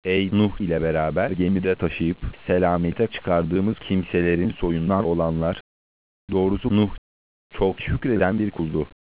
Ey Nuh ile beraber gemide taşıyıp selamete çıkardığımız kimselerin soyundan olanlar! Doğrusu Nuh çok şükreden bir kuldu.